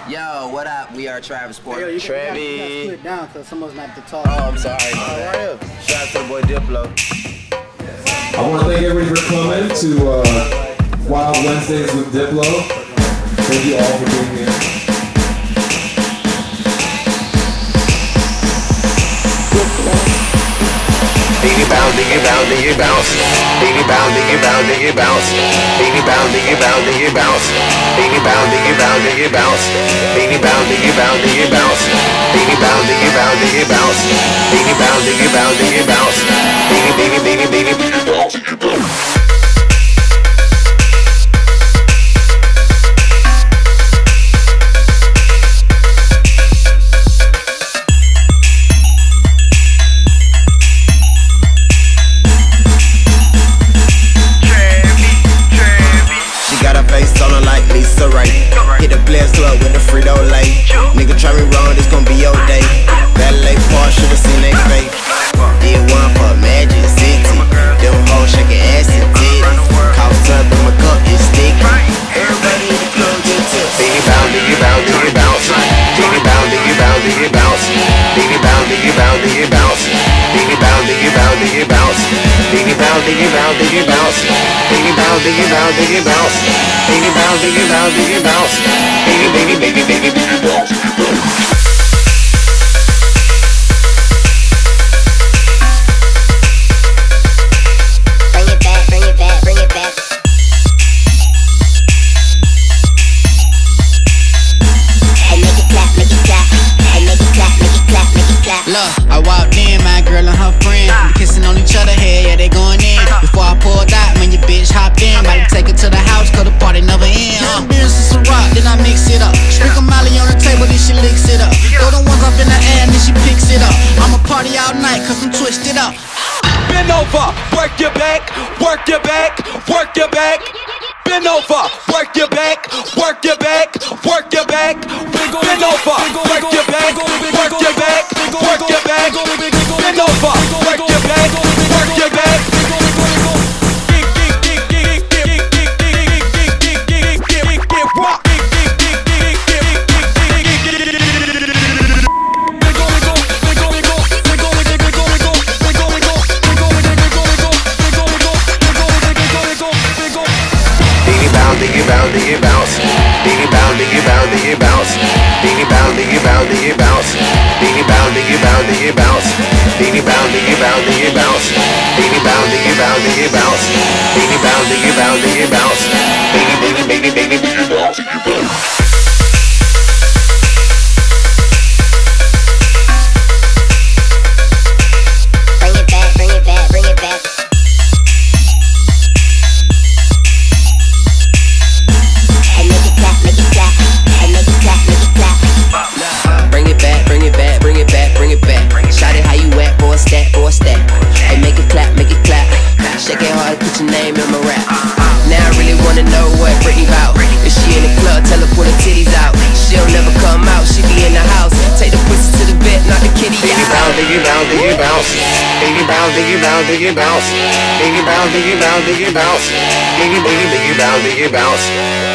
Yo, what up? We are Travis Porter. Hey, yo, you gotta split down because someone's not to talk. Oh, I'm sorry. Right here. Shout out to the boy Diplo. I want to thank everybody for coming to Wild Wednesdays with Diplo. Thank you all for being here. Diggy bounce, diggy bounce, diggy bounce. Diggy bounce, diggy bounce, diggy bounce. Diggy bounce, diggy bounce, diggy bounce. Diggy bounce, diggy bounce, diggy bounce. Diggy bounce, diggy bounce, diggy bounce. Diggy bounce, diggy bounce, diggy bounce. Diggy bounce, diggy bounce, diggy bounce. Diggy, diggy, diggy, diggy, diggy bounce, diggy bounce. Hit the Players Club with the Frito-Lay. Nigga try me wrong, this gon' be your day. Valet Park, should've seen they face. Did one for Magic City. Them hoes shaking ass and titties. Cost up in my cup, it's sticky. Everybody in the club get tips. Diggy bounce, diggy bounce, diggy bounce. Diggy bounce, diggy bounce, diggy bounce. Diggy bounce, diggy bounce, diggy bounce. Diggy bounce, diggy bounce, diggy bounce. Diggy bounce, diggy bounce, diggy bounce. Diggy bounce, diggy bounce, diggy bounce. Diggy bounce, diggy bounce, diggy bounce. Diggy, diggy, diggy, diggy, diggy bounce. Bring it back, bring it back, bring it back. Hey, make it clap, make it clap. Hey, make it clap, make it clap, make it clap. Look, I walked in, my girl and her friend, we kissing on each other head, yeah, they going in. Before I pulled out, man, your bitch hopped in. About to take her to the house, cause the party never end. Beers and some rock, then I mix it up. Sprinkle Molly on the table, then she licks it up. Throw the ones up in the air, and then she picks it up. I'ma party all night, cause I'm twisted up. Bend over, work your back, work your back, work your back. Bend over, work your back, work your back, work your back. Bend over, work your back, work your back, work your back. Bend over, work your back, work your back. Diggy bounce, diggy bounce. Diggy bounce, diggy bounce, diggy bounce. Diggy bounce, diggy bounce, diggy bounce. Diggy bounce, diggy bounce, diggy bounce. Diggy bounce, diggy bounce, diggy bounce. Diggy bounce, diggy bounce, diggy bounce. Diggy bounce, diggy bounce, diggy bounce. Diggy, diggy, diggy, diggy, diggy bounce, diggy bounce. Bring it back, bring it back, bring it back. Hey, make it clap, make it clap. Hey, make it clap, make it clap. Bring it back, bring it back, bring it back, bring it back. Shout it how you at, for a stat, for a stat. Hey, make it clap, make it clap. Shake it hard, put your name in my rap. Now I really wanna know what Britney bout. If she in the club, tell her pull her titties out. She'll never come out, she be in the house. Take the pussy to the bed, knock the kitty Diggy out. bounce, diggy bounce, diggy bounce. Diggy bounce, diggy bounce, diggy bounce. Diggy bounce, diggy bounce, diggy bounce. Diggy, diggy, diggy bounce, diggy bounce.